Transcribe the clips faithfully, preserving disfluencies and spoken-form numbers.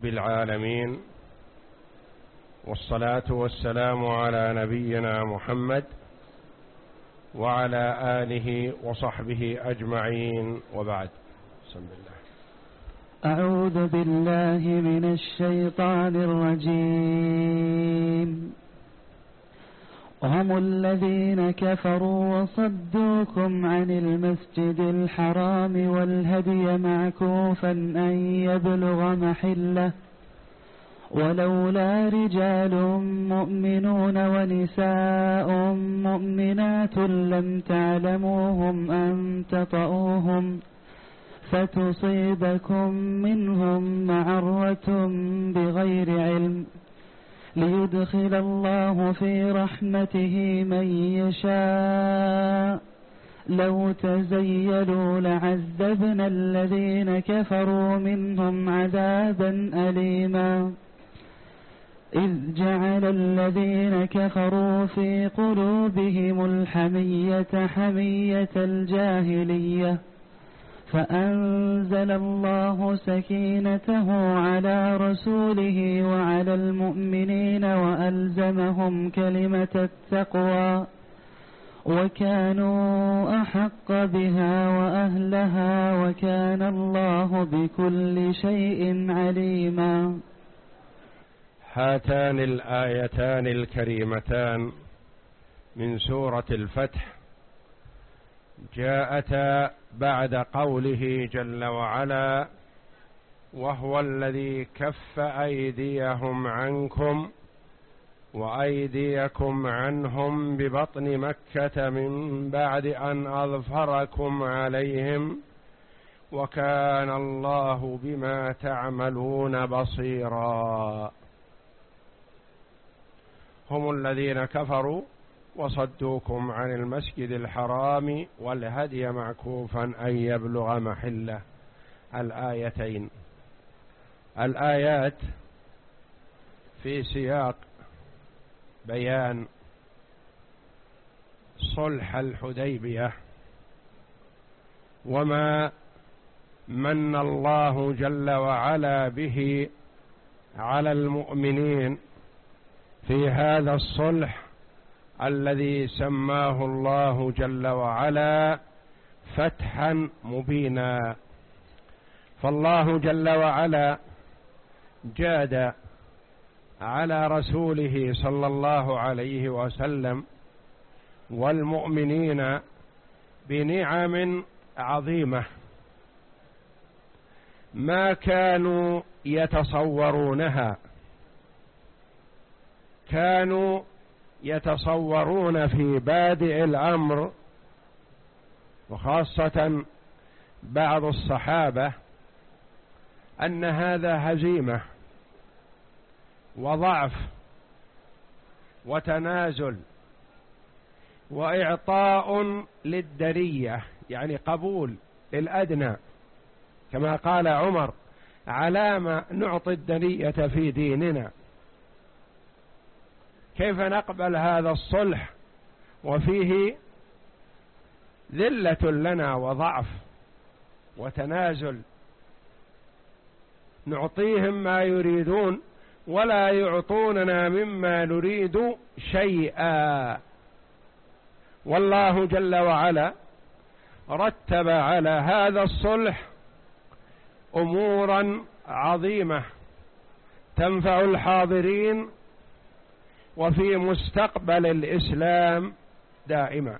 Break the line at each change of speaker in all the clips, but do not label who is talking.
بالعالمين، والصلاة والسلام على نبينا محمد وعلى آله وصحبه أجمعين، وبعد. بسم الله.
أعوذ بالله من الشيطان الرجيم. هم الذين كفروا وصدوكم عن المسجد الحرام والهدي معكوفا أن يبلغ محله، ولولا رجال مؤمنون ونساء مؤمنات لم تعلموهم أن تطؤوهم فتصيبكم منهم معرة بغير علم، ليدخل الله في رحمته من يشاء. لو تزيلوا لعذبنا الذين كفروا منهم عذابا أليما، إذ جعل الذين كفروا في قلوبهم الحمية حمية الجاهلية، فأنزل الله سكينته على رسوله وعلى المؤمنين وألزمهم كلمة التقوى، وكانوا أحق بها وأهلها، وكان الله بكل شيء عليما.
هاتان الآيتان الكريمتان من سورة الفتح جاءتا بعد قوله جل وعلا: وهو الذي كف أيديهم عنكم وأيديكم عنهم ببطن مكة من بعد أن أظفركم عليهم، وكان الله بما تعملون بصيرا. هم الذين كفروا وصدوكم عن المسجد الحرام والهدي معكوفا أن يبلغ محله. الآيتين الآيات في سياق بيان صلح الحديبية وما من الله جل وعلا به على المؤمنين في هذا الصلح الذي سماه الله جل وعلا فتحا مبينا. فالله جل وعلا جاد على رسوله صلى الله عليه وسلم والمؤمنين بنعم عظيمة ما كانوا يتصورونها. كانوا يتصورون في بادئ الأمر، وخاصة بعض الصحابة، أن هذا هزيمة وضعف وتنازل وإعطاء للدرية، يعني قبول للأدنى، كما قال عمر: علام نعطي الدنية في ديننا. كيف نقبل هذا الصلح وفيه ذلة لنا وضعف وتنازل؟ نعطيهم ما يريدون ولا يعطوننا مما نريد شيئا. والله جل وعلا رتب على هذا الصلح أمورا عظيمة تنفع الحاضرين وفي مستقبل الإسلام دائما.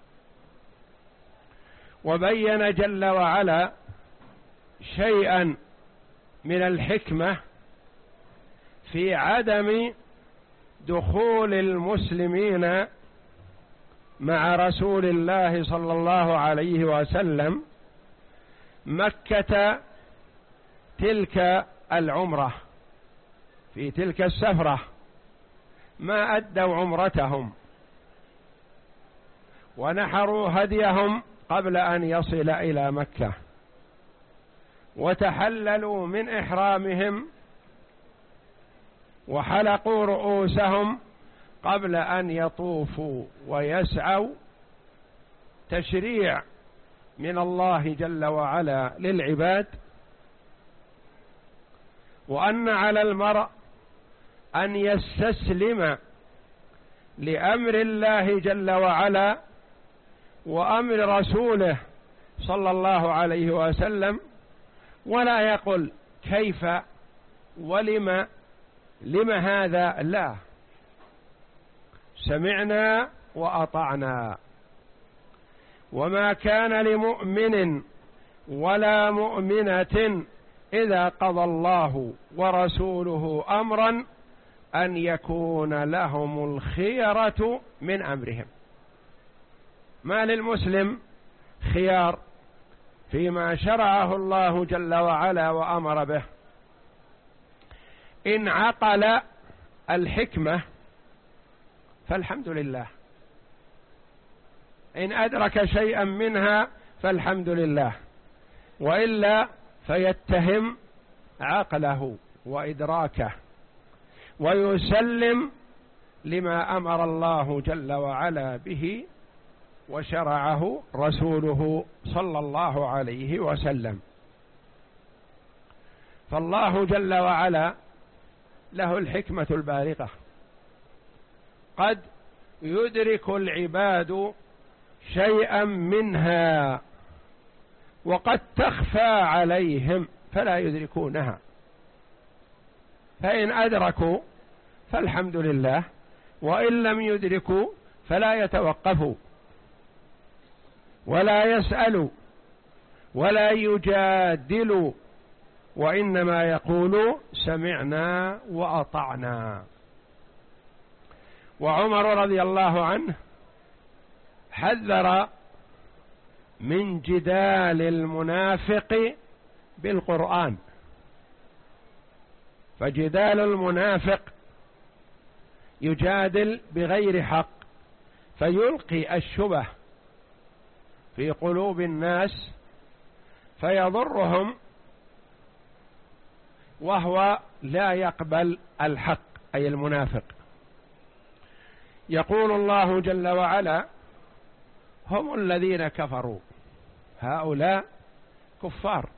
وبين جل وعلا شيئا من الحكمة في عدم دخول المسلمين مع رسول الله صلى الله عليه وسلم مكة تلك العمرة، في تلك السفرة ما أدوا عمرتهم ونحروا هديهم قبل أن يصل إلى مكة، وتحللوا من إحرامهم وحلقوا رؤوسهم قبل أن يطوفوا ويسعوا، تشريع من الله جل وعلا للعباد. وأن على المرء أن يستسلم لأمر الله جل وعلا وأمر رسوله صلى الله عليه وسلم، ولا يقل كيف ولم لم هذا، لا، سمعنا وأطعنا. وما كان لمؤمن ولا مؤمنة إذا قضى الله ورسوله أمرا أن يكون لهم الخيرة من أمرهم. ما للمسلم خيار فيما شرعه الله جل وعلا وأمر به. إن عقل الحكمة فالحمد لله، إن أدرك شيئا منها فالحمد لله، وإلا فيتهم عقله وإدراكه ويسلم لما أمر الله جل وعلا به وشرعه رسوله صلى الله عليه وسلم. فالله جل وعلا له الحكمة البالغة، قد يدرك العباد شيئا منها وقد تخفى عليهم فلا يدركونها، فإن أدركوا فالحمد لله، وإن لم يدركوا فلا يتوقفوا ولا يسألوا ولا يجادلوا، وإنما يقولوا سمعنا وأطعنا. وعمر رضي الله عنه حذر من جدال المنافق بالقرآن، فجدال المنافق يجادل بغير حق فيلقي الشبه في قلوب الناس فيضرهم وهو لا يقبل الحق، أي المنافق. يقول الله جل وعلا هم الذين كفروا، هؤلاء كفار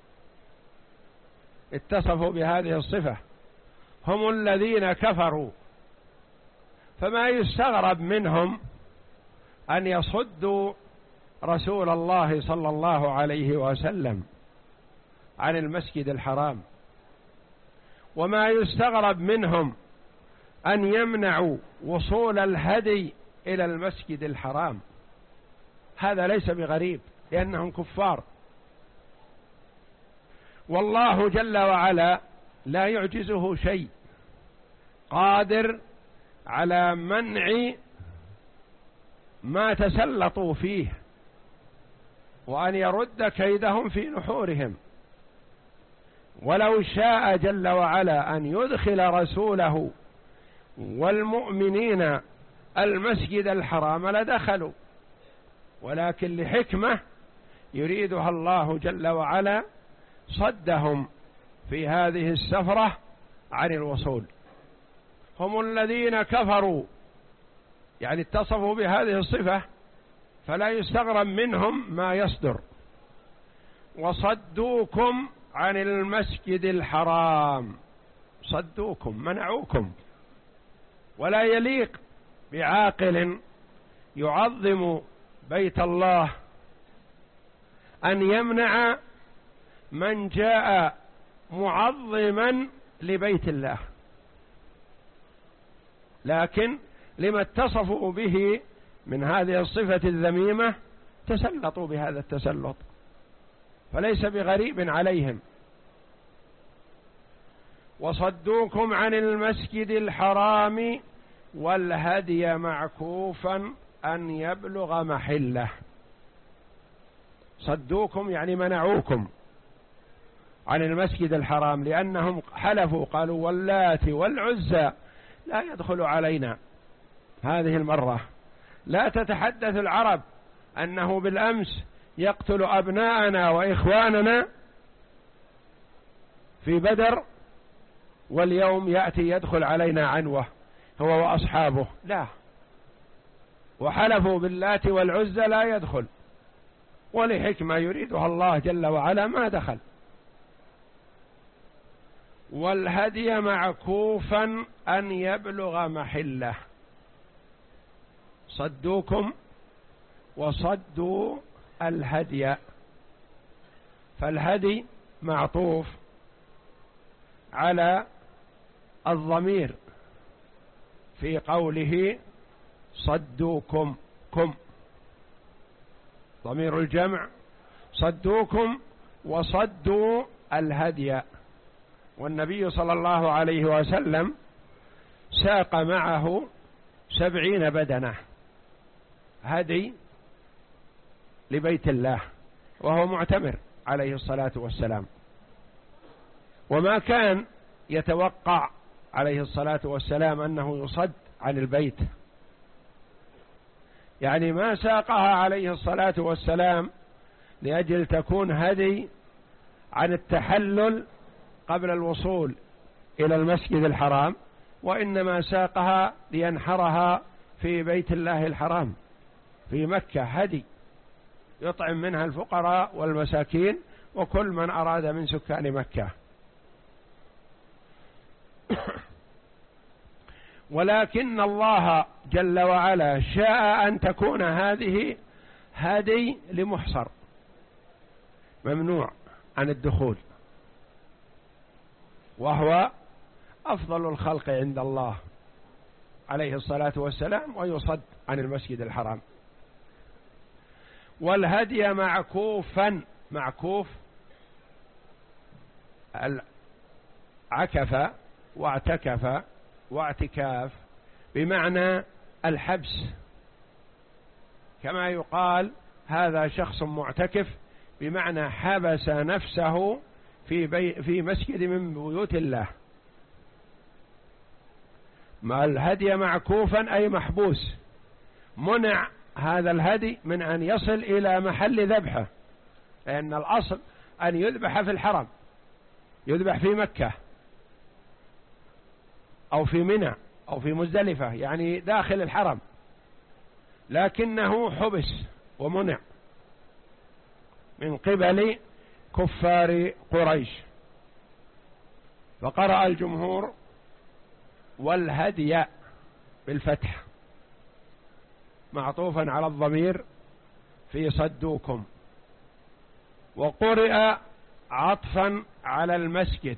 اتصفوا بهذه الصفة، هم الذين كفروا، فما يستغرب منهم أن يصدوا رسول الله صلى الله عليه وسلم عن المسجد الحرام، وما يستغرب منهم أن يمنعوا وصول الهدي إلى المسجد الحرام. هذا ليس بغريب لأنهم كفار، والله جل وعلا لا يعجزه شيء، قادر على منع ما تسلطوا فيه وأن يرد كيدهم في نحورهم. ولو شاء جل وعلا أن يدخل رسوله والمؤمنين المسجد الحرام لدخلوا، ولكن لحكمة يريدها الله جل وعلا صدهم في هذه السفرة عن الوصول. هم الذين كفروا يعني اتصفوا بهذه الصفة، فلا يستغرب منهم ما يصدر. وصدوكم عن المسجد الحرام، صدوكم منعوكم، ولا يليق بعاقل يعظم بيت الله أن يمنع من جاء معظما لبيت الله، لكن لما اتصفوا به من هذه الصفة الذميمة تسلطوا بهذا التسلط، فليس بغريب عليهم. وصدوكم عن المسجد الحرام والهدي معكوفا أن يبلغ محله. صدوكم يعني منعوكم عن المسجد الحرام، لأنهم حلفوا قالوا واللات والعزى لا يدخل علينا هذه المرة. لا تتحدث العرب أنه بالأمس يقتل أبناءنا وإخواننا في بدر، واليوم يأتي يدخل علينا عنوة هو وأصحابه، لا. وحلفوا باللات والعزى لا يدخل، ولحكمة يريدها الله جل وعلا ما دخل. والهدي معكوفا أن يبلغ محله. صدوكم وصدوا الهدي، فالهدي معطوف على الضمير في قوله صدوكم، كم ضمير الجمع، صدوكم وصدوا الهدي. والنبي صلى الله عليه وسلم ساق معه سبعين بدنة هدي لبيت الله وهو معتمر عليه الصلاة والسلام، وما كان يتوقع عليه الصلاة والسلام أنه يصد عن البيت، يعني ما ساقها عليه الصلاة والسلام لأجل تكون هدي عن التحلل قبل الوصول إلى المسجد الحرام، وإنما ساقها لينحرها في بيت الله الحرام في مكة، هدي يطعم منها الفقراء والمساكين وكل من أراد من سكان مكة. ولكن الله جل وعلا شاء أن تكون هذه هدي لمحصر ممنوع عن الدخول، وهو أفضل الخلق عند الله عليه الصلاة والسلام، ويصد عن المسجد الحرام. والهدي معكوفا، معكوف عكف واعتكف واعتكاف بمعنى الحبس، كما يقال هذا شخص معتكف بمعنى حبس نفسه في, بي في مسجد من بيوت الله. ما الهدي معكوفا أي محبوس، منع هذا الهدي من أن يصل إلى محل ذبحه، لأن الأصل أن يذبح في الحرم، يذبح في مكة أو في منى أو في مزدلفة، يعني داخل الحرم، لكنه حبس ومنع من قبل كفار قريش. فقرأ الجمهور والهدي بالفتح معطوفا على الضمير في صدوكم، وقرئ عطفا على المسجد.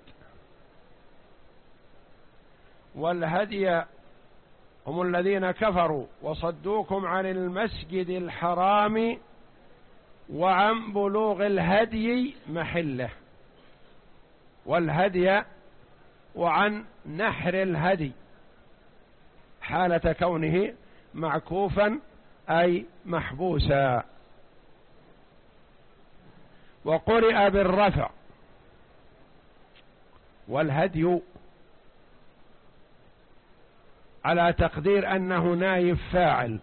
والهدي هم الذين كفروا وصدوكم عن المسجد الحرام وعن بلوغ الهدي محله، والهدي وعن نحر الهدي حالة كونه معكوفا أي محبوسا. وقرئ بالرفع والهدي على تقدير أنه نائب فاعل،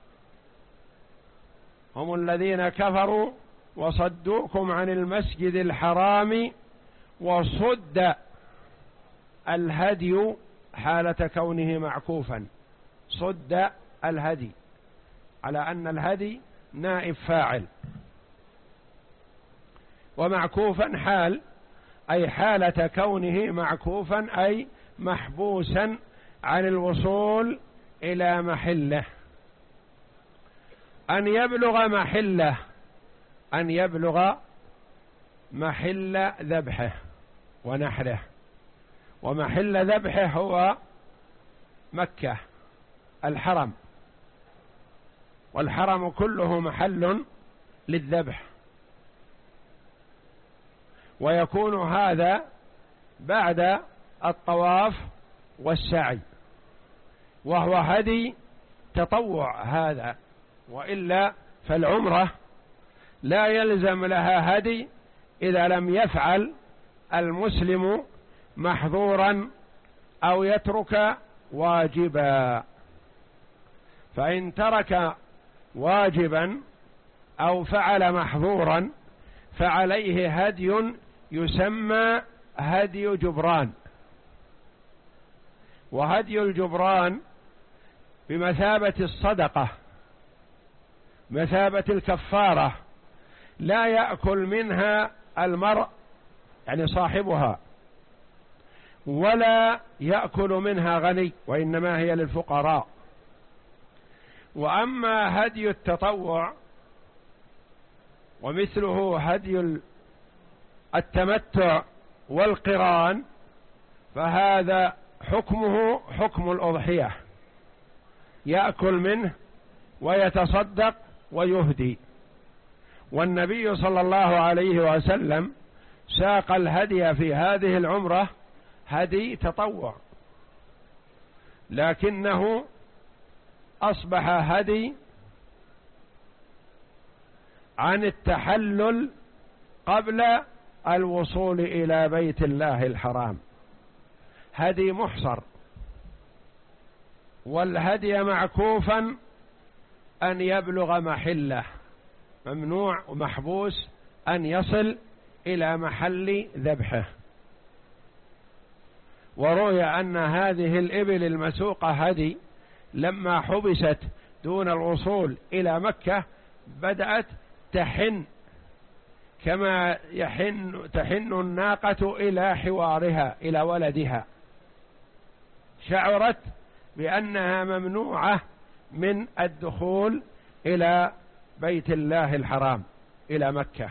هم الذين كفروا وصدوكم عن المسجد الحرام وصد الهدي حالة كونه معكوفا، صد الهدي على أن الهدي نائب فاعل، ومعكوفا حال أي حالة كونه معكوفا أي محبوسا عن الوصول إلى محله. أن يبلغ محله، أن يبلغ محل ذبحه ونحره، ومحل ذبحه هو مكة الحرم، والحرم كله محل للذبح، ويكون هذا بعد الطواف والسعي، وهو هدي تطوع هذا، وإلا فالعمرة لا يلزم لها هدي إذا لم يفعل المسلم محظورا أو يترك واجبا. فإن ترك واجبا أو فعل محظورا فعليه هدي يسمى هدي جبران، وهدي الجبران بمثابة الصدقة، مثابة الكفارة، لا يأكل منها المرء يعني صاحبها، ولا يأكل منها غني، وإنما هي للفقراء. وأما هدي التطوع ومثله هدي التمتع والقران فهذا حكمه حكم الأضحية، يأكل منه ويتصدق ويهدي. والنبي صلى الله عليه وسلم ساق الهدي في هذه العمرة هدي تطوع، لكنه أصبح هدي عن التحلل قبل الوصول إلى بيت الله الحرام، هدي محصر. والهدي معكوفا أن يبلغ محله، ممنوع ومحبوس أن يصل إلى محل ذبحه. وروي أن هذه الإبل المسوقة هدي لما حبست دون الوصول إلى مكة بدأت تحن كما يحن تحن الناقة إلى حوارها إلى ولدها، شعرت بأنها ممنوعة من الدخول إلى بيت الله الحرام إلى مكة.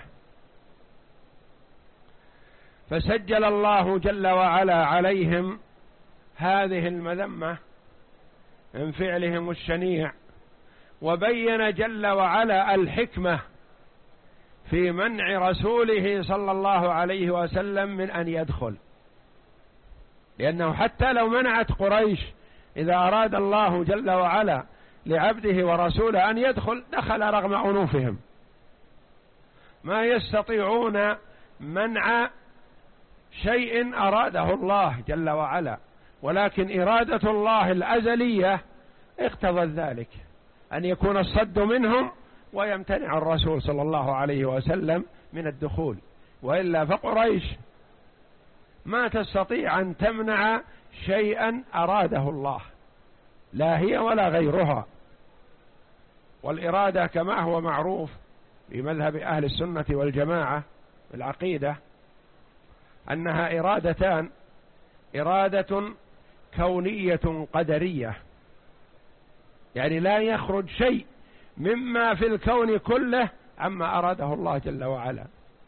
فسجل الله جل وعلا عليهم هذه المذمة من فعلهم الشنيع، وبين جل وعلا الحكمة في منع رسوله صلى الله عليه وسلم من أن يدخل، لأنه حتى لو منعت قريش إذا أراد الله جل وعلا لعبده ورسوله أن يدخل دخل رغم أنوفهم، ما يستطيعون منع شيء أراده الله جل وعلا، ولكن إرادة الله الأزلية اقتضت ذلك أن يكون الصد منهم ويمتنع الرسول صلى الله عليه وسلم من الدخول. وإلا فقريش ما تستطيع أن تمنع شيئا أراده الله، لا هي ولا غيرها. والإرادة كما هو معروف في مذهب أهل السنة والجماعة العقيدة أنها إرادتان: إرادة كونية قدرية، يعني لا يخرج شيء مما في الكون كله عما أراده الله جل وعلا،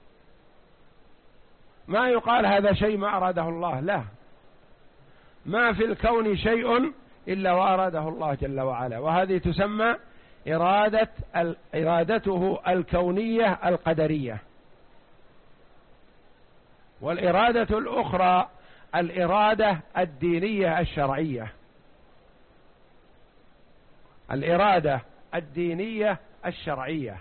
ما يقال هذا شيء ما أراده الله، لا، ما في الكون شيء إلا وأراده الله جل وعلا، وهذه تسمى إرادة إرادته الكونية القدرية. والإرادة الأخرى الإرادة الدينية الشرعية، الإرادة الدينية الشرعية،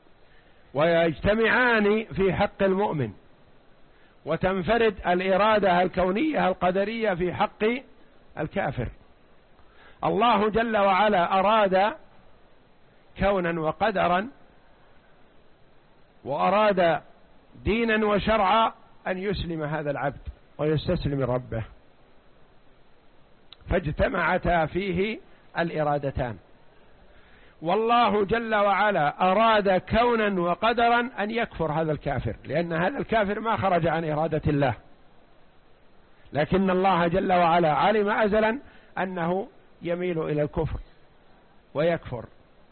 ويجتمعان في حق المؤمن، وتنفرد الإرادة الكونية القدرية في حق الكافر. الله جل وعلا أراد كونا وقدرا، وأراد دينا وشرعا أن يسلم هذا العبد ويستسلم ربه، فاجتمعتا فيه الإرادتان. والله جل وعلا أراد كونا وقدرا أن يكفر هذا الكافر، لأن هذا الكافر ما خرج عن إرادة الله، لكن الله جل وعلا علم أزلا أنه يميل إلى الكفر ويكفر.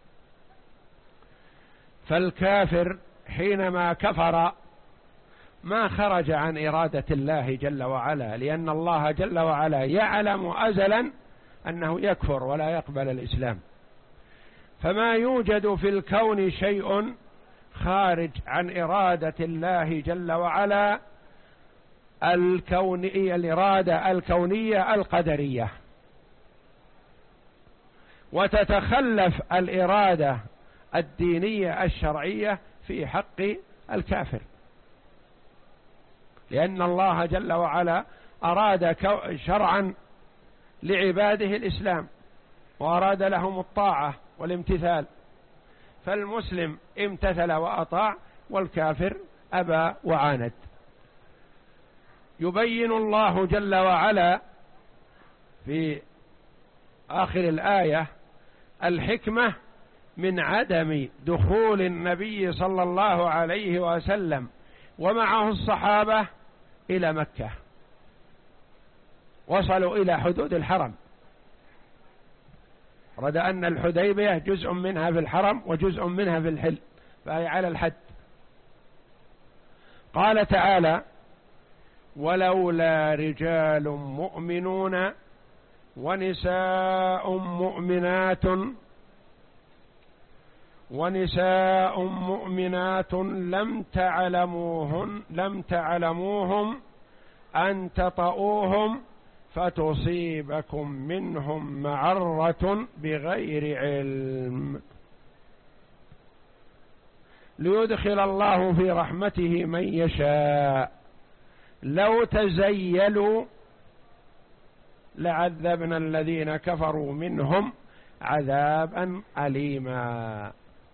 فالكافر حينما كفر ما خرج عن إرادة الله جل وعلا، لأن الله جل وعلا يعلم أزلا أنه يكفر ولا يقبل الإسلام. فما يوجد في الكون شيء خارج عن إرادة الله جل وعلا الكونية، الإرادة الكونية القدرية، وتتخلف الإرادة الدينية الشرعية في حق الكافر، لأن الله جل وعلا أراد شرعا لعباده الإسلام، وأراد لهم الطاعة والامتثال، فالمسلم امتثل وأطاع، والكافر أبى وعاند. يبين الله جل وعلا في آخر الآية الحكمة من عدم دخول النبي صلى الله عليه وسلم ومعه الصحابة إلى مكة، وصلوا إلى حدود الحرم، رد أن الحديبية جزء منها في الحرم وجزء منها في الحل، فهي على الحد. قال تعالى: ولولا رجال مؤمنون ونساء مؤمنات ونساء مؤمنات لم تعلموهن لم تعلموهم أن تطؤوهم فتصيبكم منهم معرة بغير علم ليدخل الله في رحمته من يشاء لو تزيلوا لعذبنا الذين كفروا منهم عذابا أليما.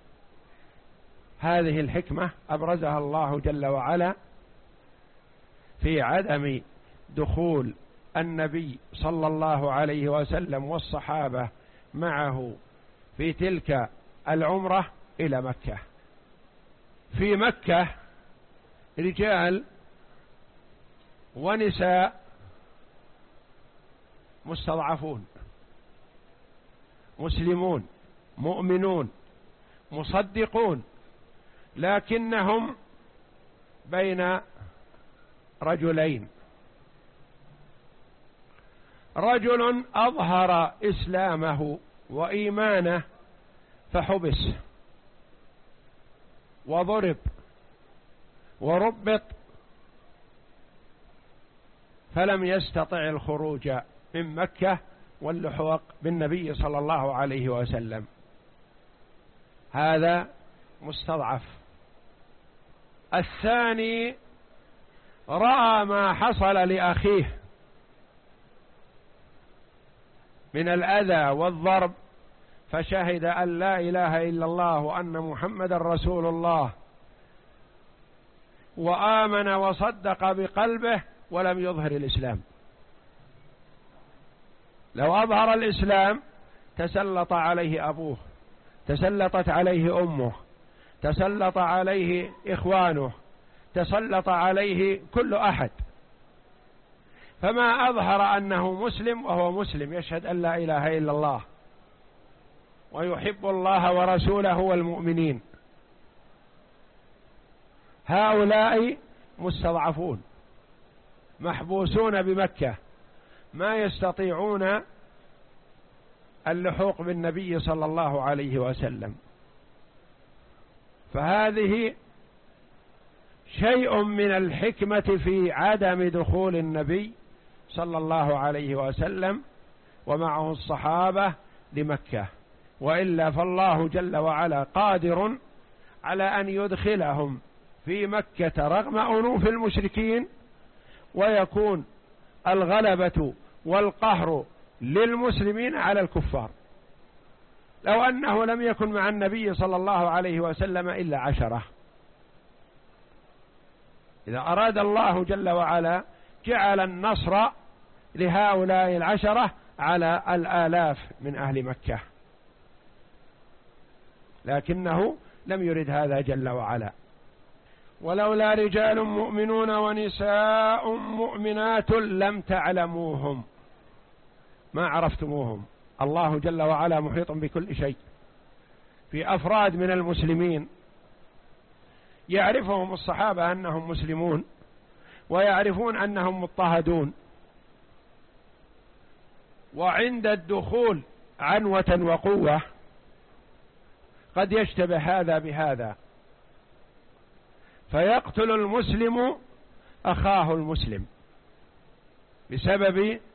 هذه الحكمة أبرزها الله جل وعلا في عدم دخول النبي صلى الله عليه وسلم والصحابة معه في تلك العمرة إلى مكة. في مكة رجال ونساء مستضعفون، مسلمون مؤمنون مصدقون، لكنهم بين رجلين: رجل أظهر إسلامه وإيمانه فحبس وضرب وربط فلم يستطع الخروج من مكة واللحوق بالنبي صلى الله عليه وسلم، هذا مستضعف. الثاني رأى ما حصل لأخيه من الأذى والضرب فشهد أن لا إله إلا الله وأن محمد رسول الله، وآمن وصدق بقلبه ولم يظهر الإسلام. لو أظهر الإسلام تسلط عليه أبوه، تسلطت عليه أمه، تسلط عليه إخوانه، تسلط عليه كل أحد. فما أظهر أنه مسلم وهو مسلم يشهد أن لا إله إلا الله ويحب الله ورسوله والمؤمنين. هؤلاء مستضعفون محبوسون بمكة ما يستطيعون اللحوق بالنبي صلى الله عليه وسلم. فهذه شيء من الحكمة في عدم دخول النبي صلى الله عليه وسلم ومعه الصحابة لمكة، وإلا فالله جل وعلا قادر على أن يدخلهم في مكة رغم أنوف المشركين، ويكون الغلبة والقهر للمسلمين على الكفار. لو أنه لم يكن مع النبي صلى الله عليه وسلم إلا عشرة، إذا أراد الله جل وعلا جعل النصر لهؤلاء العشرة على الآلاف من أهل مكة، لكنه لم يرد هذا جل وعلا. ولولا رجال مؤمنون ونساء مؤمنات لم تعلموهم، ما عرفتموهم. الله جل وعلا محيط بكل شيء. في أفراد من المسلمين يعرفهم الصحابة أنهم مسلمون ويعرفون أنهم مضطهدون، وعند الدخول عنوة وقوة قد يشتبه هذا بهذا فيقتل المسلم أخاه المسلم بسبب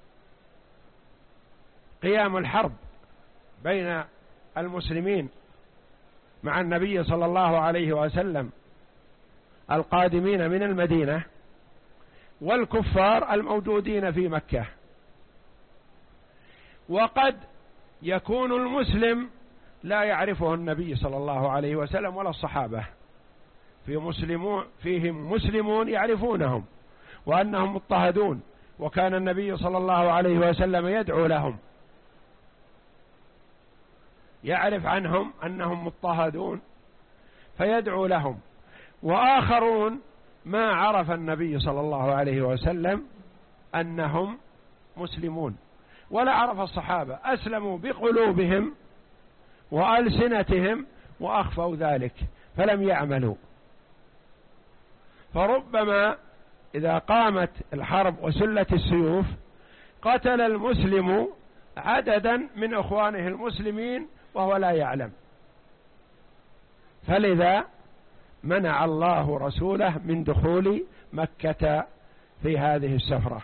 قيام الحرب بين المسلمين مع النبي صلى الله عليه وسلم القادمين من المدينة والكفار الموجودين في مكة. وقد يكون المسلم لا يعرفه النبي صلى الله عليه وسلم ولا الصحابة، في مسلمون فيهم مسلمون يعرفونهم وأنهم مضطهدون، وكان النبي صلى الله عليه وسلم يدعو لهم، يعرف عنهم أنهم مضطهدون فيدعو لهم. وآخرون ما عرف النبي صلى الله عليه وسلم أنهم مسلمون، ولا عرف الصحابة، أسلموا بقلوبهم وألسنتهم وأخفوا ذلك فلم يعملوا. فربما إذا قامت الحرب وسلت السيوف قتل المسلم عددا من إخوانه المسلمين وهو لا يعلم، فلذا منع الله رسوله من دخول مكة في هذه السفرة.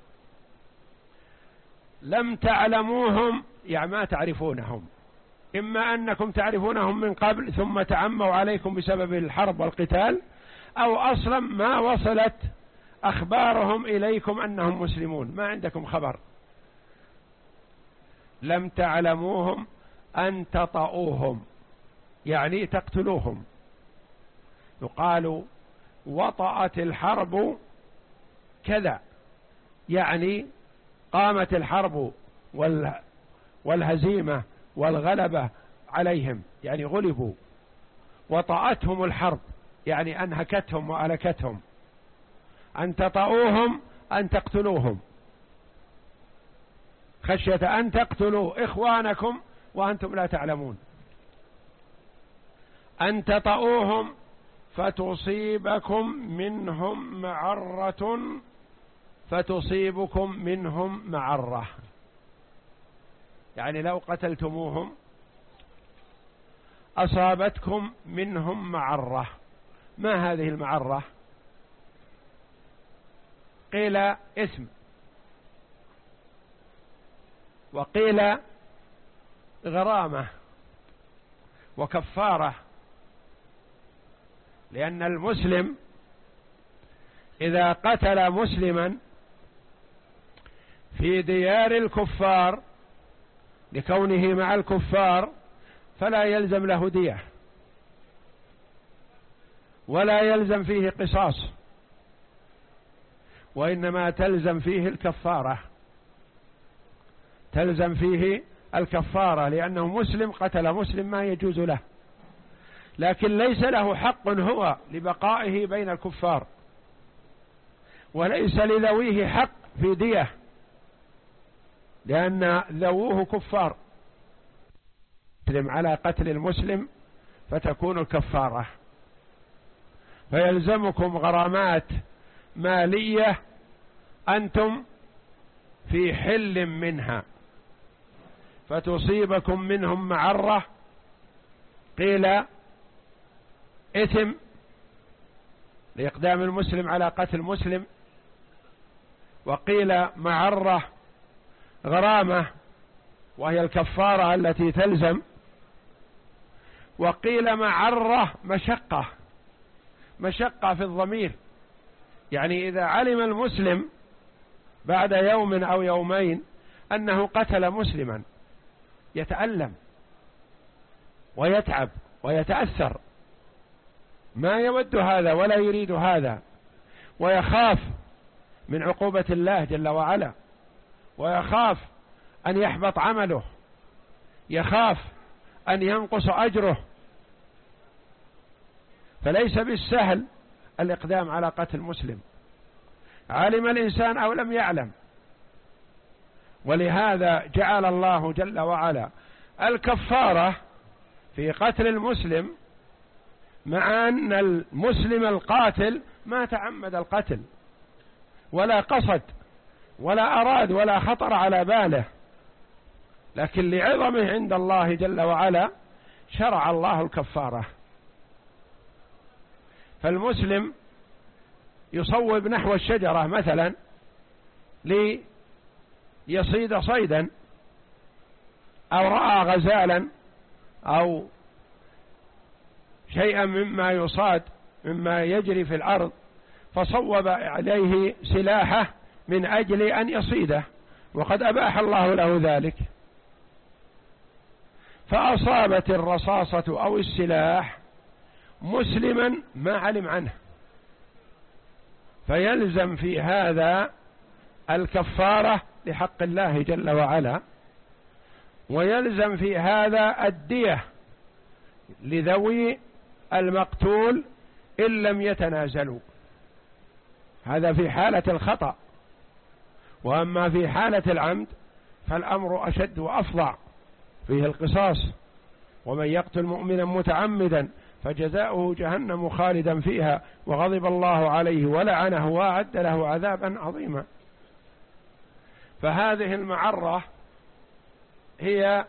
لم تعلموهم يعني ما تعرفونهم، إما أنكم تعرفونهم من قبل ثم تعموا عليكم بسبب الحرب والقتال، أو أصلا ما وصلت أخبارهم إليكم أنهم مسلمون، ما عندكم خبر. لم تعلموهم أن تطؤوهم يعني تقتلوهم. يقال وطأت الحرب كذا، يعني قامت الحرب والهزيمة والغلبة عليهم، يعني غلبوا. وطأتهم الحرب يعني أنهكتهم وألكتهم. أن تطؤوهم أن تقتلوهم، خشية أن تقتلوا إخوانكم وأنتم لا تعلمون. أن تطؤوهم فتصيبكم منهم معرة فتصيبكم منهم معرة، يعني لو قتلتموهم أصابتكم منهم معرة. ما هذه المعرة؟ قيل اسم، وقيل غرامة وكفارة، لأن المسلم إذا قتل مسلما في ديار الكفار لكونه مع الكفار فلا يلزم له دية ولا يلزم فيه قصاص، وإنما تلزم فيه الكفارة، تلزم فيه الكفارة لأنه مسلم قتل مسلم ما يجوز له، لكن ليس له حق هو لبقائه بين الكفار، وليس لذويه حق في دية لأن ذووه كفار. على قتل المسلم فتكون الكفارة، فيلزمكم غرامات مالية أنتم في حل منها، فتصيبكم منهم معرة. قيل إثم لإقدام المسلم على قتل مسلم، وقيل معرة غرامة وهي الكفارة التي تلزم، وقيل معرة مشقة، مشقة في الضمير، يعني إذا علم المسلم بعد يوم أو يومين أنه قتل مسلما يتألم ويتعب ويتأثر، ما يود هذا ولا يريد هذا، ويخاف من عقوبة الله جل وعلا، ويخاف أن يحبط عمله، يخاف أن ينقص أجره، فليس بالسهل الإقدام على قتل مسلم، علم الإنسان أو لم يعلم. ولهذا جعل الله جل وعلا الكفارة في قتل المسلم، مع أن المسلم القاتل ما تعمد القتل ولا قصد ولا أراد ولا خطر على باله، لكن لعظمه عند الله جل وعلا شرع الله الكفارة. فالمسلم يصوب نحو الشجرة مثلا ليصيد صيدا، أو رأى غزالا أو شيئا مما يصاد مما يجري في الأرض، فصوب عليه سلاحه من أجل أن يصيده، وقد أباح الله له ذلك، فأصابت الرصاصة أو السلاح مسلما ما علم عنه، فيلزم في هذا الكفارة لحق الله جل وعلا، ويلزم في هذا الدية لذوي المقتول إن لم يتنازلوا، هذا في حالة الخطأ. وأما في حالة العمد فالأمر أشد وأفظع، فيه القصاص، ومن يقتل مؤمنا متعمدا فجزاؤه جهنم خالدا فيها وغضب الله عليه ولعنه وأعد له عذابا عظيما. فهذه المعرة هي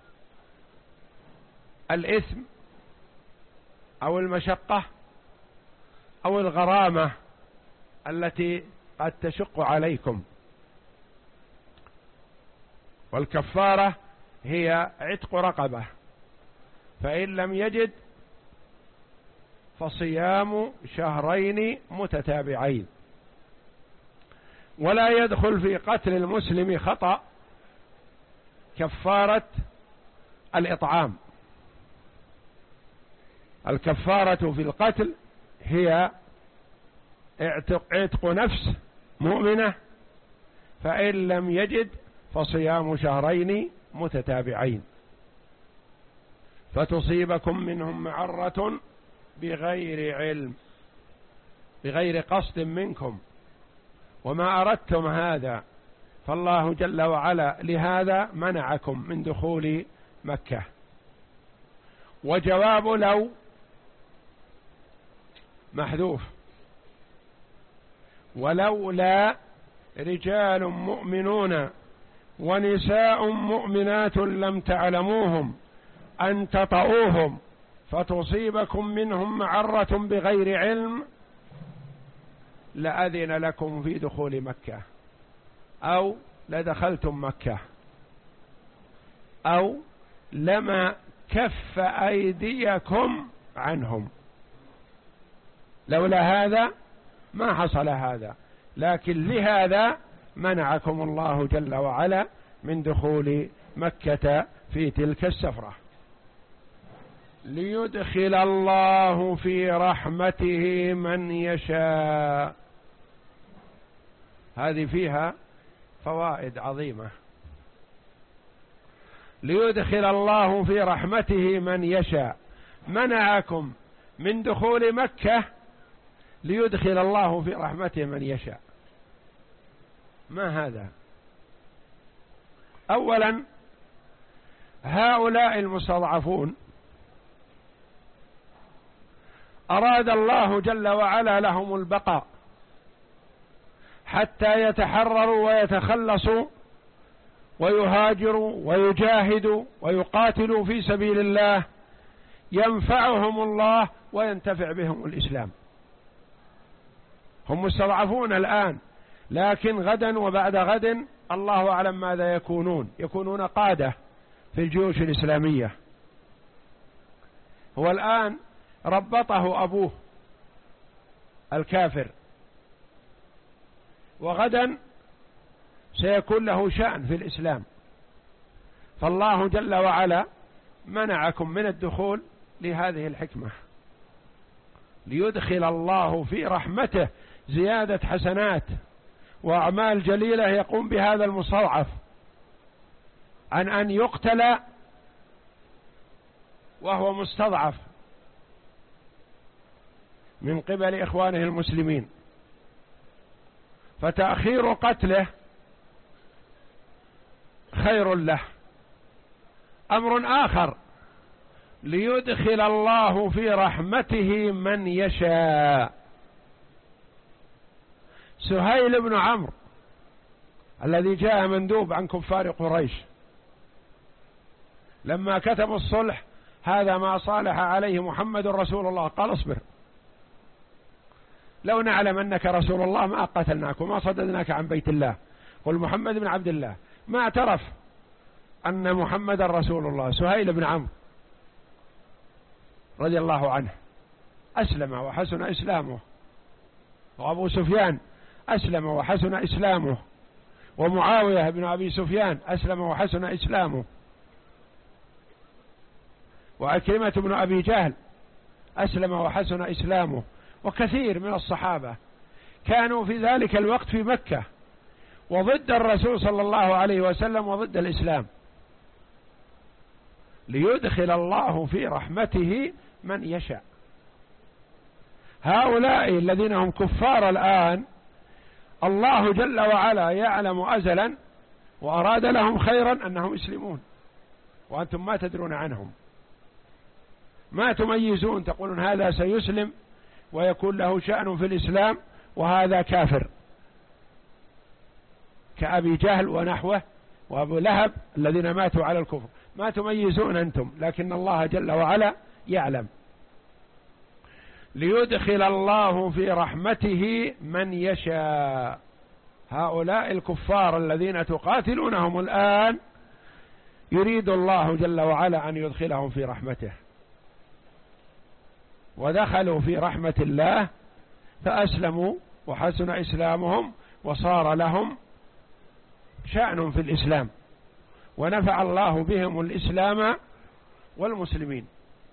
الإثم أو المشقة أو الغرامة التي قد تشق عليكم، والكفارة هي عتق رقبة، فإن لم يجد فصيام شهرين متتابعين. ولا يدخل في قتل المسلم خطأ كفارة الإطعام. الكفارة في القتل هي اعتق, اعتق نفس مؤمنة، فإن لم يجد فصيام شهرين متتابعين، فتصيبكم منهم معرة بغير علم، بغير قصد منكم، وما أردتم هذا، فالله جل وعلا لهذا منعكم من دخول مكة. وجواب لو محذوف، ولولا رجال مؤمنون ونساء مؤمنات لم تعلموهم أن تطؤوهم فتصيبكم منهم معرة بغير علم لأذن لكم في دخول مكة، أو لدخلتم مكة، أو لما كف أيديكم عنهم. لولا هذا ما حصل هذا، لكن لهذا منعكم الله جل وعلا من دخول مكة في تلك السفرة. ليدخل الله في رحمته من يشاء، هذه فيها فوائد عظيمة. ليدخل الله في رحمته من يشاء، منعكم من دخول مكة ليدخل الله في رحمته من يشاء. ما هذا؟ أولا هؤلاء المستضعفون أراد الله جل وعلا لهم البقاء حتى يتحرروا ويتخلصوا ويهاجروا ويجاهدوا ويقاتلوا في سبيل الله، ينفعهم الله وينتفع بهم الإسلام. هم مستضعفون الآن، لكن غدا وبعد غد الله أعلم ماذا يكونون، يكونون قادة في الجيوش الإسلامية. هو الآن ربطه أبوه الكافر، وغدا سيكون له شأن في الإسلام. فالله جل وعلا منعكم من الدخول لهذه الحكمة، ليدخل الله في رحمته زيادة حسنات وأعمال جليلة يقوم بهذا المستضعف، عن أن يقتل وهو مستضعف من قبل إخوانه المسلمين، فتأخير قتله خير له. أمر آخر، ليدخل الله في رحمته من يشاء. سهيل بن عمرو الذي جاء مندوب عن كفار قريش لما كتبوا الصلح، هذا ما صالح عليه محمد رسول الله، قال اصبر، لو نعلم أنك رسول الله ما قتلناك وما صددناك عن بيت الله. قل محمد بن عبد الله ما اعترف أن محمد رسول الله. سهيل بن عمرو رضي الله عنه أسلم وحسن إسلامه، وأبو سفيان أسلم وحسن إسلامه، ومعاوية بن أبي سفيان أسلم وحسن إسلامه، وعكرمة بن أبي جهل أسلم وحسن إسلامه، وكثير من الصحابة كانوا في ذلك الوقت في مكة وضد الرسول صلى الله عليه وسلم وضد الإسلام. ليدخل الله في رحمته من يشاء. هؤلاء الذين هم كفار الآن الله جل وعلا يعلم أزلا وأراد لهم خيرا أنهم يسلمون، وأنتم ما تدرون عنهم، ما تميزون، تقولون هذا سيسلم ويكون له شأن في الإسلام وهذا كافر، كأبي جهل ونحوه وأبو لهب الذين ماتوا على الكفر، ما تميزون أنتم، لكن الله جل وعلا يعلم. ليدخل الله في رحمته من يشاء. هؤلاء الكفار الذين تقاتلونهم الآن يريد الله جل وعلا أن يدخلهم في رحمته، ودخلوا في رحمة الله فأسلموا وحسن إسلامهم وصار لهم شأن في الإسلام، ونفع الله بهم الإسلام والمسلمين.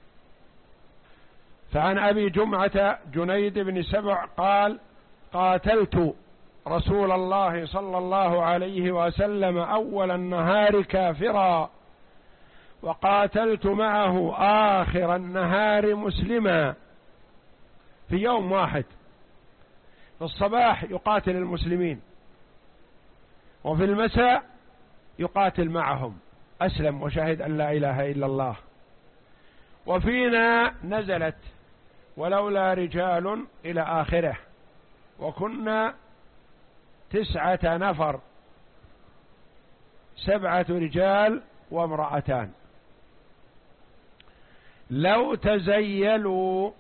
فعن أبي جمعة جنيد بن سبع قال: قاتلت رسول الله صلى الله عليه وسلم أول النهار كافرا، وقاتلت معه آخر النهار مسلما. في يوم واحد في الصباح يقاتل المسلمين، وفي المساء يقاتل معهم، أسلم وشهد أن لا إله إلا الله. وفينا نزلت ولولا رجال إلى آخره، وكنا تسعة نفر، سبعة رجال وامرأتان. لو تزيلوا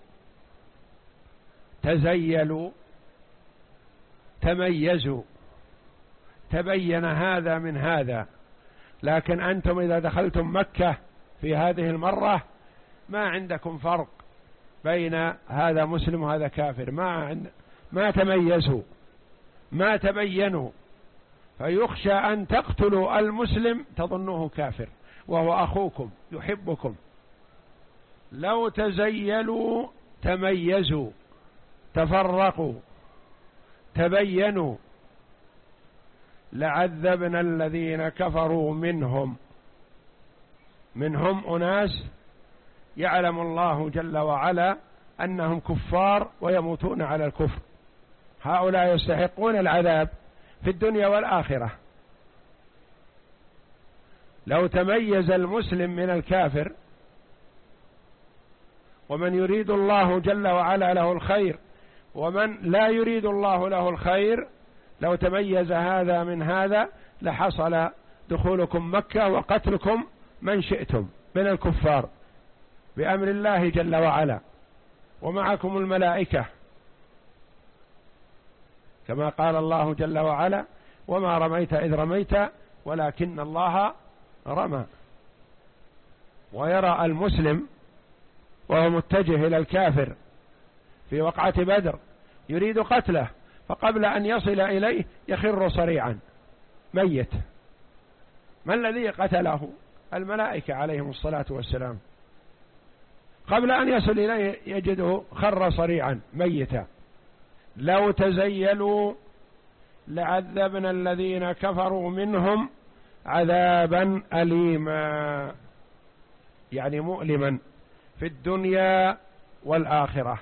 تزيلوا تميزوا، تبين هذا من هذا، لكن أنتم إذا دخلتم مكة في هذه المرة ما عندكم فرق بين هذا مسلم وهذا كافر، ما عند ما تميزوا ما تبينوا، فيخشى أن تقتلوا المسلم تظنوه كافر وهو أخوكم يحبكم. لو تزيلوا تميزوا تفرقوا تبينوا لعذبنا الذين كفروا منهم. منهم أناس يعلم الله جل وعلا أنهم كفار ويموتون على الكفر، هؤلاء يستحقون العذاب في الدنيا والآخرة. لو تميز المسلم من الكافر، ومن يريد الله جل وعلا له الخير ومن لا يريد الله له الخير، لو تميز هذا من هذا لحصل دخولكم مكة وقتلكم من شئتم من الكفار بأمر الله جل وعلا، ومعكم الملائكة كما قال الله جل وعلا: وما رميت إذ رميت ولكن الله رمى. ويرى المسلم وهو متجه إلى الكافر في وقعة بدر يريد قتله، فقبل أن يصل إليه يخر صريعا ميت. ما الذي قتله؟ الملائكة عليهم الصلاة والسلام، قبل أن يصل إليه يجده خر صريعا ميتا. لو تزيلوا لعذبنا الذين كفروا منهم عذابا أليما، يعني مؤلما في الدنيا والآخرة.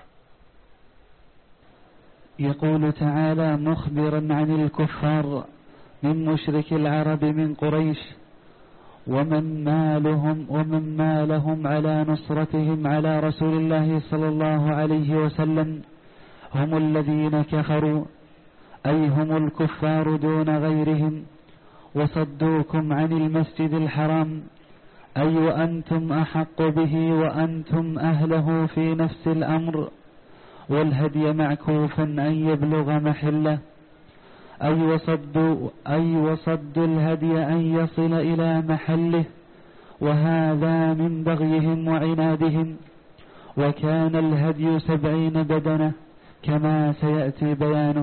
يقول تعالى مخبرا عن الكفار من مشرك العرب من قريش ومن مالهم ومن مالهم على نصرتهم على رسول الله صلى الله عليه وسلم، هم الذين كفروا، أي هم الكفار دون غيرهم، وصدوكم عن المسجد الحرام، أي وأنتم أحق به وأنتم أهله في نفس الأمر، والهدي معكوفا أن يبلغ محله، أي وصدوا, أي وصدوا الهدي أن يصل إلى محله، وهذا من بغيهم وعنادهم. وكان الهدي سبعين بدنة كما سيأتي بيانه.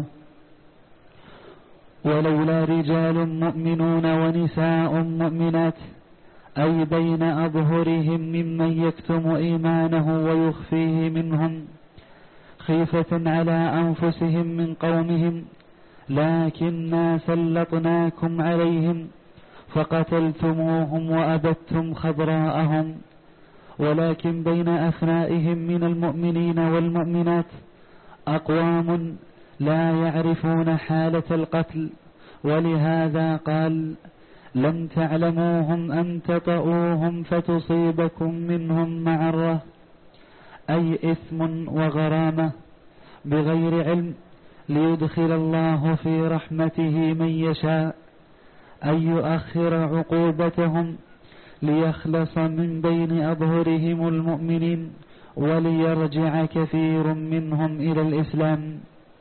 ولولا رجال مؤمنون ونساء مؤمنات، أي بين أظهرهم ممن يكتم إيمانه ويخفيه منهم خيفة على أنفسهم من قومهم، لكننا سلطناكم عليهم فقتلتموهم وأبدتم خضراءهم. ولكن بين أثنائهم من المؤمنين والمؤمنات أقوام لا يعرفون حالة القتل، ولهذا قال: لم تعلموهم أن تطؤوهم فتصيبكم منهم معرة، أي إثم وغرامة بغير علم، ليدخل الله في رحمته من يشاء، أن يؤخر عقوبتهم ليخلص من بين أظهرهم المؤمنين، وليرجع كثير منهم إلى الإسلام.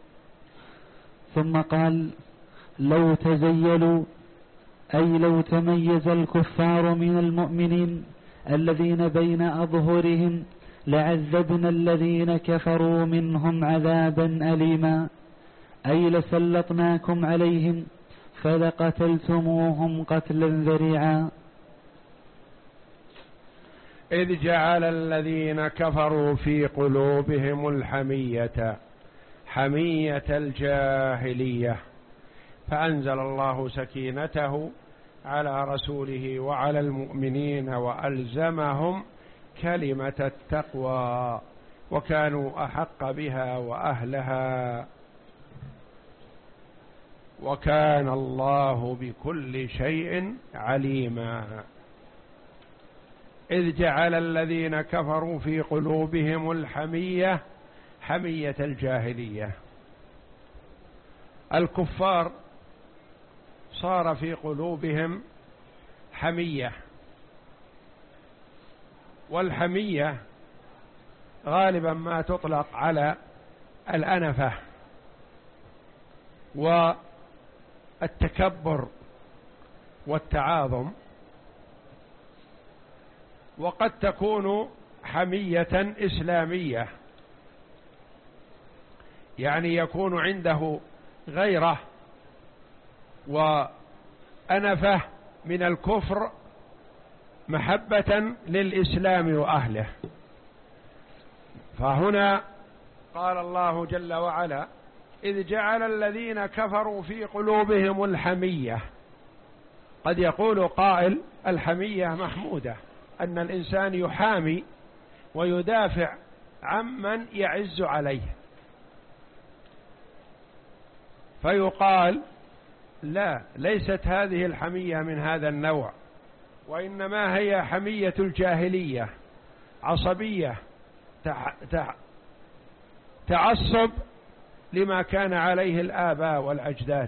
ثم قال: لو تزيلوا، أي لو تميز الكفار من المؤمنين الذين بين أظهرهم لعذبنا الذين كفروا منهم عذابا أليما، أي لسلطناكم عليهم فلقتلتموهم قتلا ذريعا.
إذ جعل الذين كفروا في قلوبهم الحمية حمية الجاهلية، فأنزل الله سكينته على رسوله وعلى المؤمنين وألزمهم كلمة التقوى، وكانوا أحق بها وأهلها، وكان الله بكل شيء عليما. إذ جعل الذين كفروا في قلوبهم الحمية حمية الجاهلية. الكفار صار في قلوبهم حمية، والحمية غالبا ما تطلق على الأنفة والتكبر والتعاظم، وقد تكون حمية إسلامية، يعني يكون عنده غيرة وأنفة من الكفر محبة للإسلام وأهله. فهنا قال الله جل وعلا: إذ جعل الذين كفروا في قلوبهم الحمية. قد يقول قائل: الحمية محمودة، أن الإنسان يحامي ويدافع عمن يعز عليه، فيقال: لا، ليست هذه الحمية من هذا النوع، وإنما هي حمية الجاهلية، عصبية، تعصب لما كان عليه الآباء والأجداد،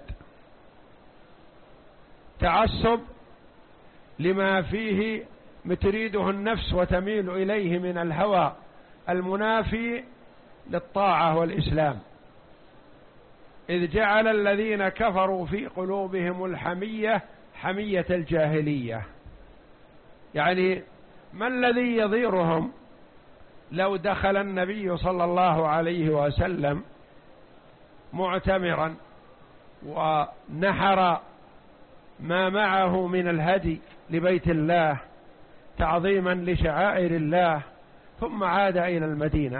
تعصب لما فيه تريده النفس وتميل إليه من الهوى المنافي للطاعة والإسلام. إذ جعل الذين كفروا في قلوبهم الحمية حمية الجاهلية، يعني ما الذي يضيرهم لو دخل النبي صلى الله عليه وسلم معتمرا ونحر ما معه من الهدي لبيت الله تعظيما لشعائر الله، ثم عاد إلى المدينة؟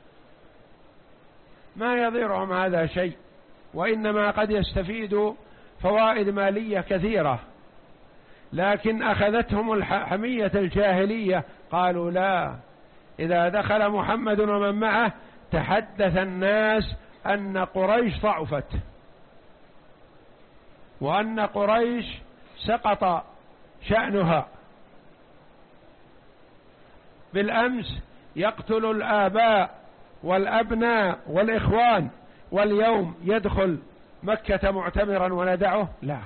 ما يضيرهم هذا شيء، وإنما قد يستفيدوا فوائد مالية كثيرة، لكن أخذتهم حمية الجاهلية، قالوا: لا، إذا دخل محمد ومن معه تحدث الناس أن قريش ضعفت، وأن قريش سقط شأنها. بالأمس يقتل الآباء والأبناء والإخوان، واليوم يدخل مكة معتمرا وندعه؟ لا،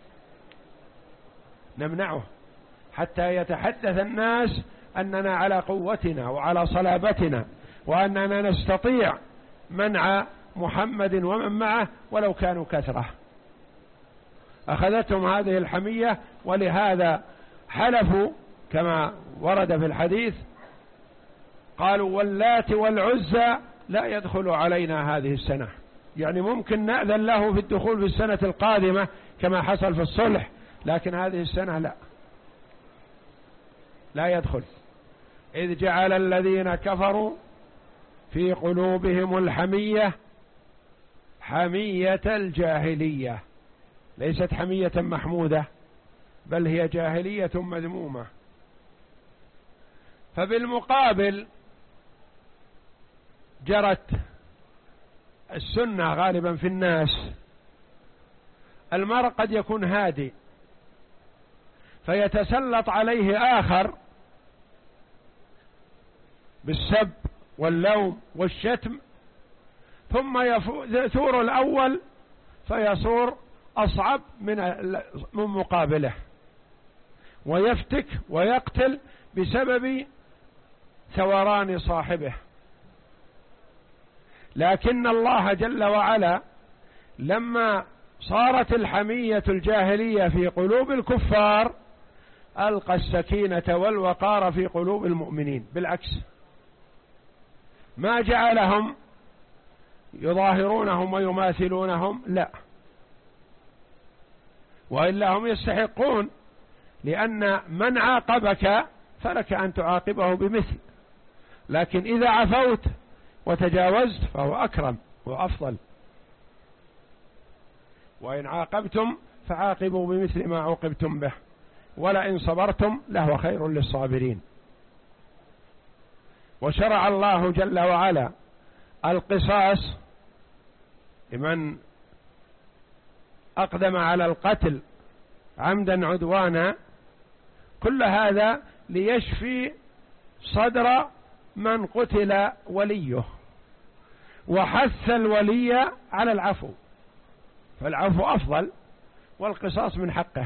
نمنعه حتى يتحدث الناس أننا على قوتنا وعلى صلابتنا، وأننا نستطيع منع محمد ومن معه ولو كانوا كثرة. أخذتهم هذه الحمية، ولهذا حلفوا كما ورد في الحديث، قالوا: واللات والعزى لا يدخل علينا هذه السنة، يعني ممكن نأذن له في الدخول في السنة القادمة كما حصل في الصلح، لكن هذه السنة لا لا يدخل. إذ جعل الذين كفروا في قلوبهم الحمية حمية الجاهلية، ليست حمية محمودة، بل هي جاهلية مذمومة. فبالمقابل جرت السنة غالبا في الناس المرء قد يكون هادي فيتسلط عليه آخر بالسب واللوم والشتم، ثم يثور الأول فيصور أصعب من من مقابله، ويفتك ويقتل بسبب ثوران صاحبه. لكن الله جل وعلا لما صارت الحمية الجاهلية في قلوب الكفار ألقى السكينة والوقار في قلوب المؤمنين، بالعكس ما جعلهم يظاهرونهم ويماثلونهم، لا، وإلا هم يستحقون، لأن من عاقبك فلك أن تعاقبه بمثل، لكن إذا عفوت وتجاوزت فهو أكرم وأفضل. وإن عاقبتم فعاقبوا بمثل ما عوقبتم به ولئن صبرتم لهو خير للصابرين. وشرع الله جل وعلا القصاص لمن أقدم على القتل عمدا عدوانا، كل هذا ليشفي صدر من قتل وليه، وحث الولي على العفو، فالعفو أفضل والقصاص من حقه.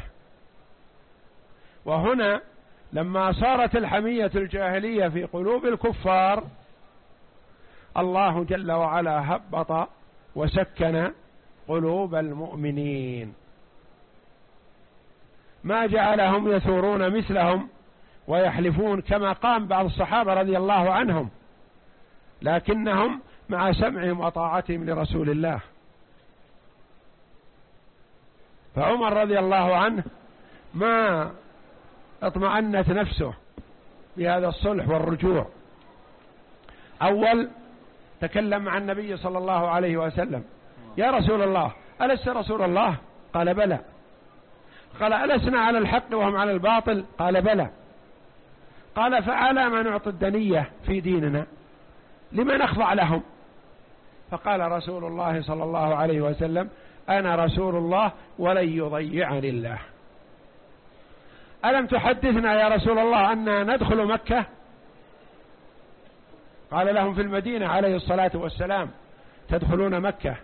وهنا لما صارت الحمية الجاهلية في قلوب الكفار الله جل وعلا هبط وسكن قلوب المؤمنين، ما جعلهم يثورون مثلهم ويحلفون كما قام بعض الصحابة رضي الله عنهم، لكنهم مع سمعهم وطاعتهم لرسول الله. فعمر رضي الله عنه ما اطمأنت نفسه بهذا الصلح والرجوع. أول تكلم مع النبي صلى الله عليه وسلم: يا رسول الله ألست رسول الله؟ قال بلى. قال ألسنا على الحق وهم على الباطل؟ قال بلى. قال فعلى ما نعطي الدنية في ديننا، لما نخضع لهم؟ فقال رسول الله صلى الله عليه وسلم: أنا رسول الله ولن يضيعني الله. ألم تحدثنا يا رسول الله أننا ندخل مكة؟ قال لهم في المدينة عليه الصلاة والسلام: تدخلون مكة.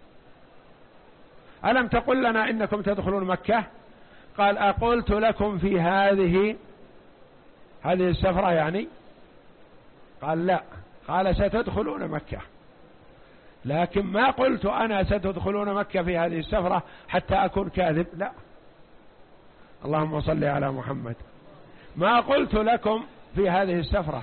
ألم تقل لنا إنكم تدخلون مكة؟ قال أقلت لكم في هذه هذه السفرة يعني؟ قال لا. قال ستدخلون مكة، لكن ما قلت أنا ستدخلون مكة في هذه السفرة حتى أكون كاذب، لا، اللهم صل على محمد، ما قلت لكم في هذه السفرة.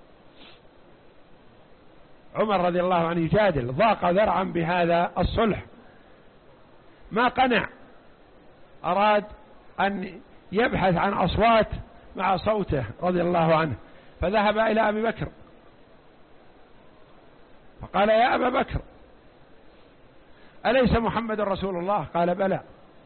عمر رضي الله عنه يجادل، ضاق ذرعا بهذا الصلح، ما قنع، أراد أن يبحث عن أصوات مع صوته رضي الله عنه، فذهب إلى أبي بكر فقال: يا أبا بكر أليس محمد رسول الله؟ قال بلى.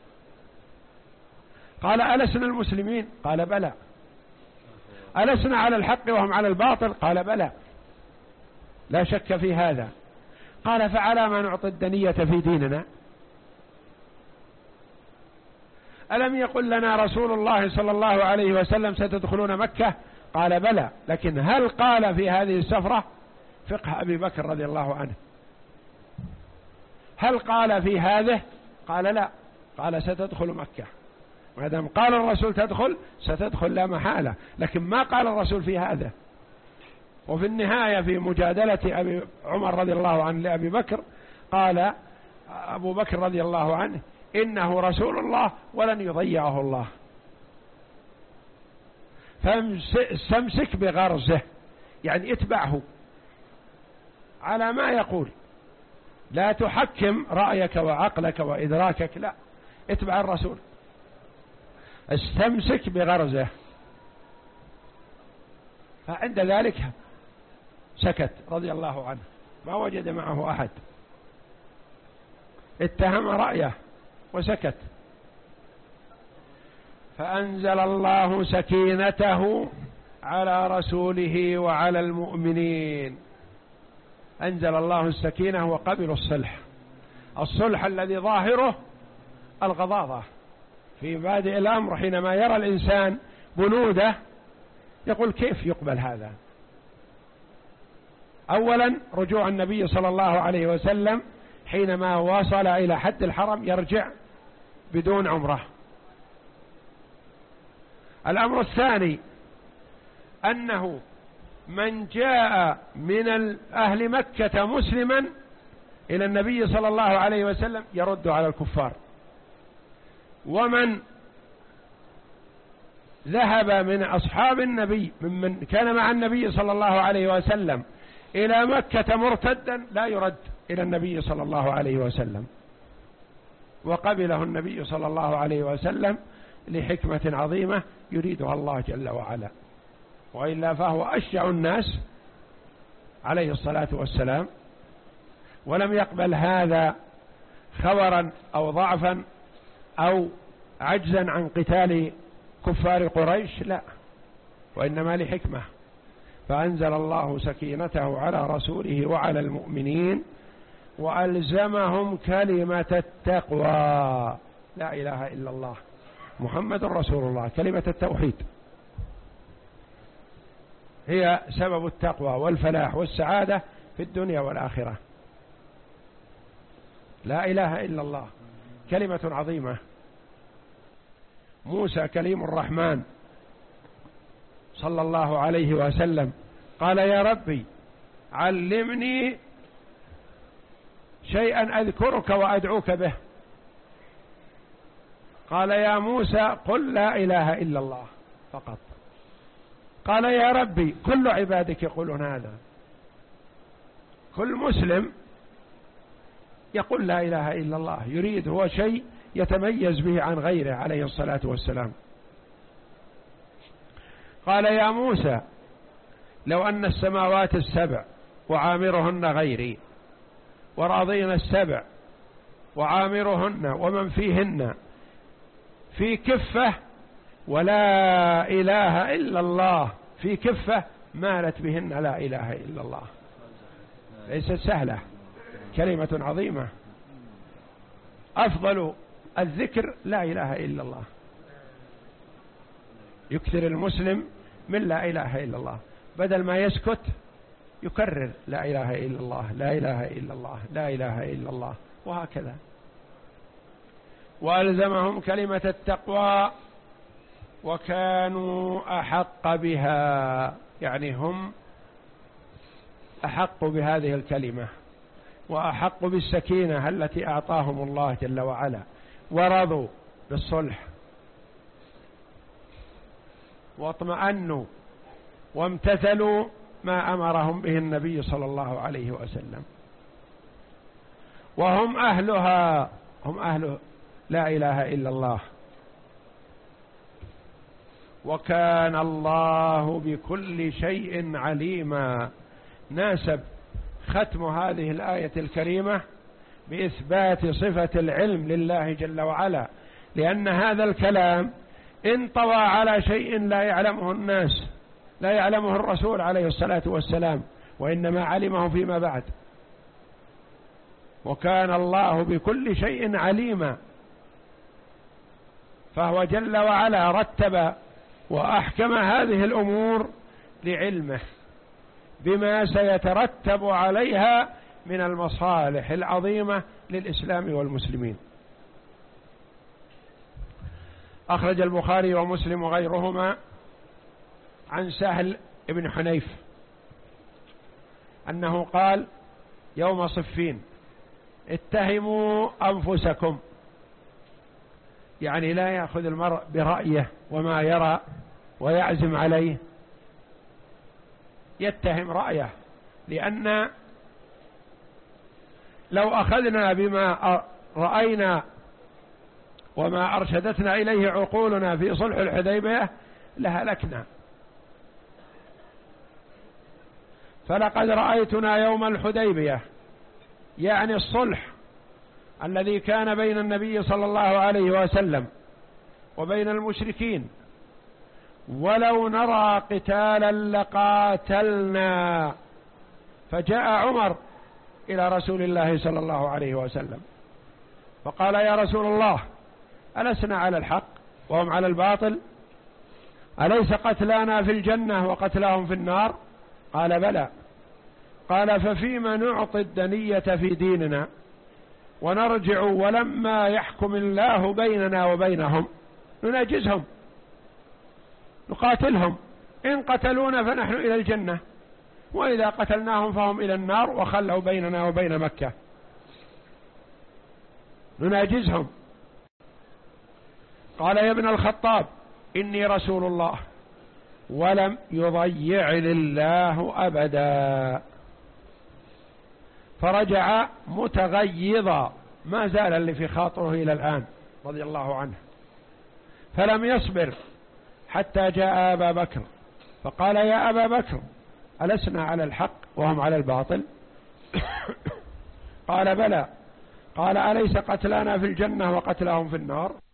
قال ألسنا المسلمين؟ قال بلى. ألسنا على الحق وهم على الباطل؟ قال بلى، لا شك في هذا. قال فعلى ما نعطي الدنية في ديننا؟ ألم يقل لنا رسول الله صلى الله عليه وسلم ستدخلون مكة؟ قال بلى، لكن هل قال في هذه السفرة؟ فقه أبي بكر رضي الله عنه، هل قال في هذه؟ قال لا، قال ستدخل مكة، ما دام قال الرسول تدخل ستدخل لا محالة، لكن ما قال الرسول في هذا. وفي النهاية في مجادلة أبي عمر رضي الله عنه لأبي بكر قال أبو بكر رضي الله عنه: إنه رسول الله ولن يضيعه الله. فاستمسك بغرزه، يعني اتبعه على ما يقول، لا تحكم رأيك وعقلك وإدراكك، لا، اتبع الرسول، استمسك بغرزه. فعند ذلك سكت رضي الله عنه، ما وجد معه أحد، اتهم رأيه وسكت. فأنزل الله سكينته على رسوله وعلى المؤمنين. أنزل الله السكينة وقبلوا الصلح، الصلح الذي ظاهره الغضاضة في بادئ الأمر. حينما يرى الإنسان بنوده يقول كيف يقبل هذا؟ أولا رجوع النبي صلى الله عليه وسلم حينما وصل إلى حد الحرم يرجع بدون عمره. الأمر الثاني أنه من جاء من أهل مكة مسلما إلى النبي صلى الله عليه وسلم يرد على الكفار، ومن ذهب من أصحاب النبي ممن كان مع النبي صلى الله عليه وسلم إلى مكة مرتدا لا يرد إلى النبي صلى الله عليه وسلم، وقبله النبي صلى الله عليه وسلم لحكمة عظيمة يريدها الله جل وعلا، وإلا فهو أشجع الناس عليه الصلاة والسلام، ولم يقبل هذا خورا أو ضعفا أو عجزا عن قتال كفار قريش، لا، وإنما لحكمة. فأنزل الله سكينته على رسوله وعلى المؤمنين وألزمهم كلمة التقوى، لا إله إلا الله محمد رسول الله. كلمة التوحيد هي سبب التقوى والفلاح والسعادة في الدنيا والآخرة. لا إله إلا الله كلمة عظيمة. موسى كليم الرحمن صلى الله عليه وسلم قال يا ربي علمني شيئا أذكرك وأدعوك به. قال يا موسى قل لا إله إلا الله فقط. قال يا ربي كل عبادك يقولون هذا، كل مسلم يقول لا إله إلا الله، يريد هو شيء يتميز به عن غيره عليه الصلاة والسلام. قال يا موسى لو أن السماوات السبع وعامرهن غيري وراضين السبع وعامرهن ومن فيهن في كفة ولا إله إلا الله في كفة مالت بهن لا إله إلا الله. ليست سهلة، كلمة عظيمة. أفضل الذكر لا إله إلا الله، يكثر المسلم من لا إله إلا الله، بدل ما يسكت يكرر لا إله إلا الله لا إله إلا الله لا إله إلا الله، وهكذا. وألزمهم كلمة التقوى وكانوا أحق بها، يعني هم أحق بهذه الكلمة وأحق بالسكينة التي أعطاهم الله جل وعلا، ورضوا بالصلح واطمأنوا وامتثلوا ما أمرهم به النبي صلى الله عليه وسلم، وهم أهلها، هم أهل لا إله إلا الله. وكان الله بكل شيء عليما. ناسب ختم هذه الآية الكريمة بإثبات صفة العلم لله جل وعلا، لأن هذا الكلام انطوى على شيء لا يعلمه الناس، لا يعلمه الرسول عليه الصلاة والسلام، وإنما علمه فيما بعد. وكان الله بكل شيء عليما، فهو جل وعلا رتب وأحكم هذه الأمور لعلمه بما سيترتب عليها من المصالح العظيمة للإسلام والمسلمين. أخرج البخاري ومسلم وغيرهما عن سهل بن حنيف أنه قال يوم صفين اتهموا أنفسكم، يعني لا يأخذ المرء برأيه وما يرى ويعزم عليه، يتهم رأيه، لأن لو أخذنا بما رأينا وما أرشدتنا إليه عقولنا في صلح الحديبية لهلكنا. فلقد رأيتنا يوم الحديبية، يعني الصلح الذي كان بين النبي صلى الله عليه وسلم وبين المشركين، ولو نرى قتالا لقاتلنا. فجاء عمر إلى رسول الله صلى الله عليه وسلم فقال يا رسول الله ألسنا على الحق وهم على الباطل؟ أليس قتلانا في الجنة وقتلاهم في النار؟ قال بلى. قال ففيما نعطي الدنية في ديننا ونرجع ولما يحكم الله بيننا وبينهم نناجزهم نقاتلهم، إن قتلونا فنحن إلى الجنة، وإذا قتلناهم فهم إلى النار وخلوا بيننا وبين مكة، نناجزهم. قال يا ابن الخطاب إني رسول الله ولم يضيعني الله أبدا. فرجع متغيظا، ما زال اللي في خاطره إلى الآن رضي الله عنه، فلم يصبر حتى جاء أبا بكر فقال يا أبا بكر ألسنا على الحق وهم على الباطل؟ قال بلى. قال أليس قتلانا في الجنة وقتلهم في النار؟